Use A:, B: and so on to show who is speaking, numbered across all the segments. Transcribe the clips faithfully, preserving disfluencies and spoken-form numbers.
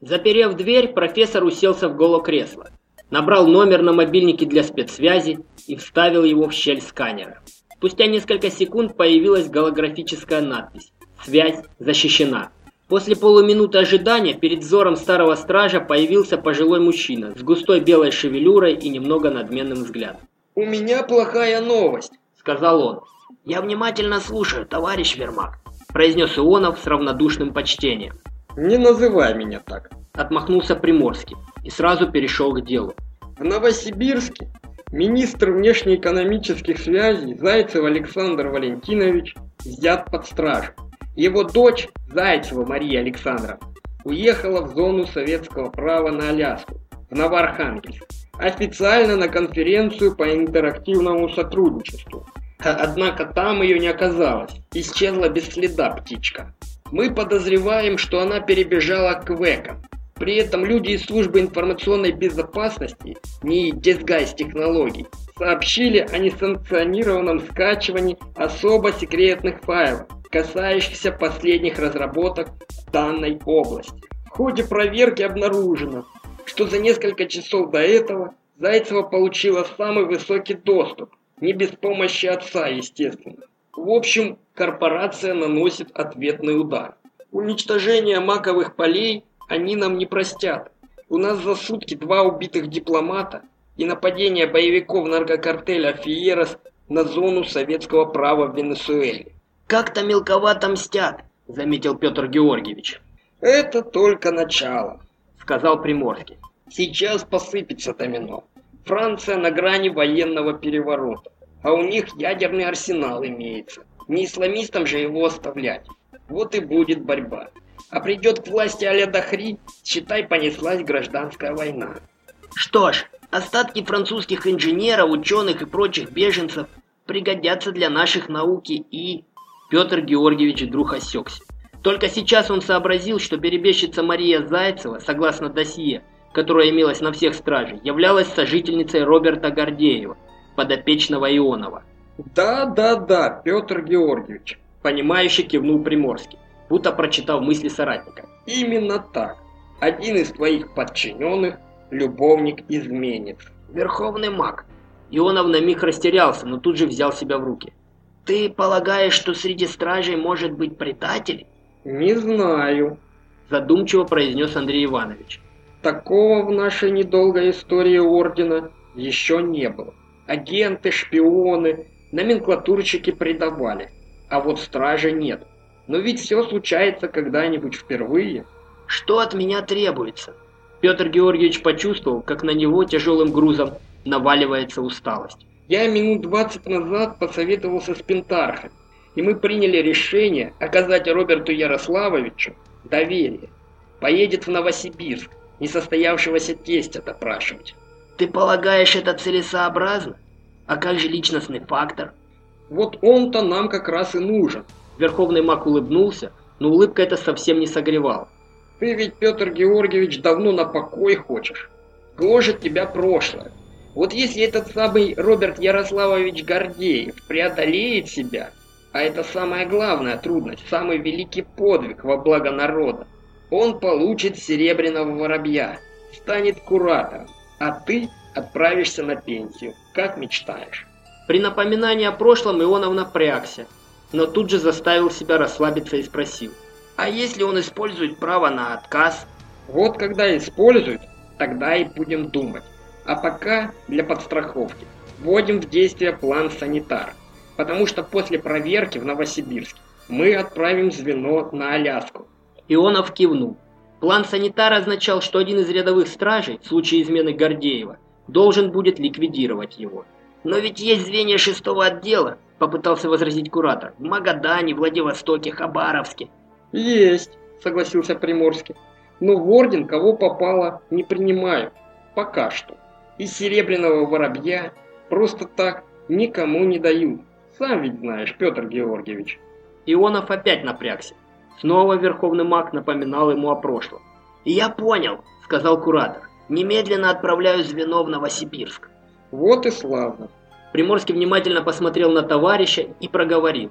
A: Заперев дверь, профессор уселся в голокресло, набрал номер на мобильнике для спецсвязи и вставил его в щель сканера. Спустя несколько секунд появилась голографическая надпись «Связь защищена». После полуминуты ожидания перед взором старого стража появился пожилой мужчина с густой белой шевелюрой и немного надменным взглядом.
B: «У меня плохая новость», —
A: сказал он. «Я внимательно слушаю, товарищ Вермак», — произнес Ионов с равнодушным почтением.
B: «Не называй меня так»,
A: — отмахнулся Приморский и сразу перешел к делу.
B: «В Новосибирске министр внешнеэкономических связей Зайцев Александр Валентинович взят под стражу. Его дочь, Зайцева Мария Александровна, уехала в зону советского права на Аляску, в Новоархангельск, официально на конференцию по интерактивному сотрудничеству. Однако там ее не оказалось, исчезла без следа птичка. Мы подозреваем, что она перебежала к ВЭКам. При этом люди из службы информационной безопасности, НИИ Дисгайз-технологий, сообщили о несанкционированном скачивании особо секретных файлов, касающихся последних разработок в данной области. В ходе проверки обнаружено, что за несколько часов до этого Зайцева получила самый высокий доступ, не без помощи отца, естественно. В общем, корпорация наносит ответный удар. Уничтожение маковых полей они нам не простят. У нас за сутки два убитых дипломата и нападение боевиков наркокартеля Фиерос на зону советского права в Венесуэле.
A: «Как-то мелковато мстят», — заметил Петр Георгиевич.
B: «Это только начало»,
A: — сказал Приморский.
B: «Сейчас посыпется домино. Франция на грани военного переворота, а у них ядерный арсенал имеется. Не исламистам же его оставлять. Вот и будет борьба. А придет к власти а-ля Дахри, считай, понеслась гражданская война».
A: «Что ж, остатки французских инженеров, ученых и прочих беженцев пригодятся для наших науки и...» Петр Георгиевич вдруг осекся. Только сейчас он сообразил, что перебежчица Мария Зайцева, согласно досье, которое имелось на всех стражей, являлась сожительницей Роберта Гордеева, подопечного Ионова.
B: «Да, да, да, Петр Георгиевич»,
A: — понимающе кивнул Приморский, будто прочитав мысли соратника.
B: «Именно так. Один из твоих подчиненных — любовник-изменец».
A: «Верховный маг». Ионов на миг растерялся, но тут же взял себя в руки. «Ты полагаешь, что среди стражей может быть предатель?»
B: «Не знаю»,
A: — задумчиво произнес Андрей Иванович.
B: «Такого в нашей недолгой истории ордена еще не было. Агенты, шпионы, номенклатурщики предавали, а вот стражи нет. Но ведь все случается когда-нибудь впервые».
A: «Что от меня требуется?» Петр Георгиевич почувствовал, как на него тяжелым грузом наваливается усталость.
B: «Я минут двадцать назад посоветовался с Пентархом, и мы приняли решение оказать Роберту Ярославовичу доверие. Поедет в Новосибирск, несостоявшегося тестя допрашивать».
A: «Ты полагаешь, это целесообразно? А как же личностный фактор?»
B: «Вот он-то нам как раз и нужен».
A: Верховный маг улыбнулся, но улыбка эта совсем не согревала.
B: «Ты ведь, Петр Георгиевич, давно на покой хочешь. Гложет тебя прошлое. Вот если этот самый Роберт Ярославович Гордеев преодолеет себя, а это самая главная трудность, самый великий подвиг во благо народа, он получит серебряного воробья, станет куратором, а ты отправишься на пенсию, как мечтаешь».
A: При напоминании о прошлом Ионов напрягся, но тут же заставил себя расслабиться и спросил: «А если он использует право на отказ?»
B: «Вот когда использует, тогда и будем думать. А пока для подстраховки вводим в действие план санитар, потому что после проверки в Новосибирске мы отправим звено на Аляску».
A: Ионов кивнул. План санитара означал, что один из рядовых стражей, в случае измены Гордеева, должен будет ликвидировать его. «Но ведь есть звенья шестого отдела», — попытался возразить куратор, — «в Магадане, Владивостоке, Хабаровске».
B: «Есть», — согласился Приморский. «Но в орден кого попало не принимают. Пока что. И серебряного воробья просто так никому не дают. Сам ведь знаешь, Петр Георгиевич».
A: Ионов опять напрягся. Снова Верховный маг напоминал ему о прошлом. «Я понял», — сказал куратор. «Немедленно отправляю звено в Новосибирск».
B: «Вот и славно».
A: Приморский внимательно посмотрел на товарища и проговорил: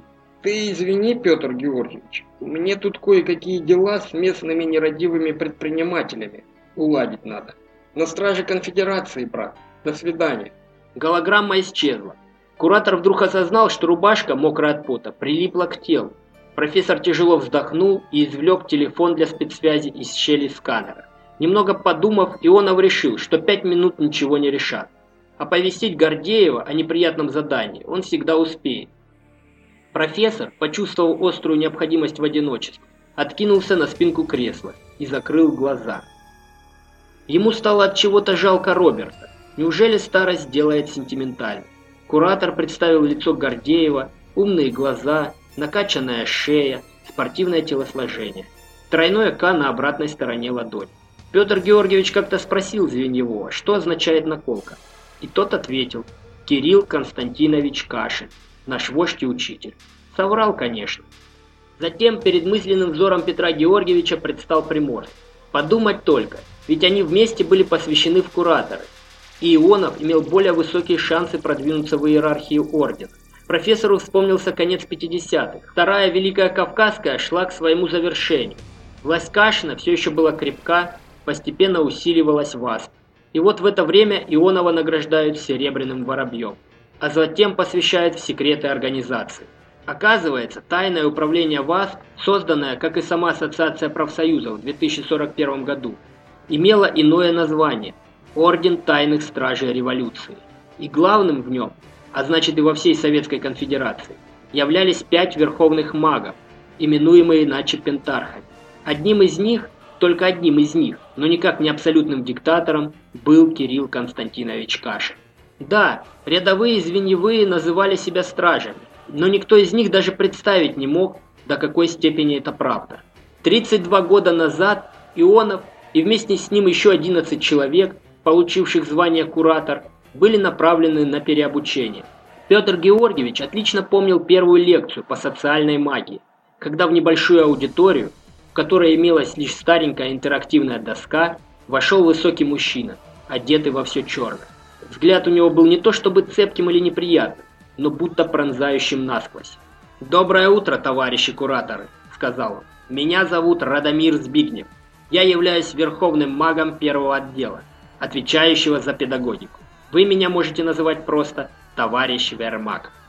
B: Ты извини, Петр Георгиевич, мне тут кое-какие дела с местными нерадивыми предпринимателями уладить надо. На страже конфедерации, брат. До свидания.
A: Голограмма исчезла. Куратор вдруг осознал, что рубашка, мокрая от пота, прилипла к телу. Профессор тяжело вздохнул и извлек телефон для спецсвязи из щели сканера. Немного подумав, Ионов решил, что пять минут ничего не решат. Оповестить Гордеева о неприятном задании он всегда успеет. Профессор, почувствовав острую необходимость в одиночестве, откинулся на спинку кресла и закрыл глаза. Ему стало от чего-то жалко Роберта. Неужели старость делает сентиментальным? Куратор представил лицо Гордеева, умные глаза, накачанная шея, спортивное телосложение. Тройное К на обратной стороне ладони. Петр Георгиевич как-то спросил Звеньевого, что означает наколка. И тот ответил: Кирилл Константинович Кашин, наш вождь и учитель. Соврал, конечно. Затем перед мысленным взором Петра Георгиевича предстал Приморский. Подумать только, ведь они вместе были посвящены в кураторы. И Ионов имел более высокие шансы продвинуться в иерархии ордена. Профессору вспомнился конец пятидесятых. Вторая Великая Кавказская шла к своему завершению. Власть Кашина все еще была крепка, постепенно усиливалась ВАСП. И вот в это время Ионова награждают серебряным воробьем, а затем посвящают в секреты организации. Оказывается, тайное управление ВАСП, созданное, как и сама Ассоциация профсоюзов в две тысячи сорок первом году, имело иное название – Орден Тайных Стражей Революции. И главным в нем, а значит и во всей Советской Конфедерации, являлись пять верховных магов, именуемые иначе пентархами. Одним из них, только одним из них, но никак не абсолютным диктатором, был Кирилл Константинович Кашин. Да, рядовые звеньевые называли себя стражами, но никто из них даже представить не мог, до какой степени это правда. тридцать два года назад Ионов и вместе с ним еще одиннадцать человек, получивших звание куратор, были направлены на переобучение. Петр Георгиевич отлично помнил первую лекцию по социальной магии, когда в небольшую аудиторию, в которой имелась лишь старенькая интерактивная доска, вошел высокий мужчина, одетый во все черное. Взгляд у него был не то чтобы цепким или неприятным, но будто пронзающим насквозь. «Доброе утро, товарищи кураторы», — сказал он. «Меня зовут Радомир Збигнев. Я являюсь верховным магом первого отдела, отвечающего за педагогику. Вы меня можете называть просто товарищ Вермаг».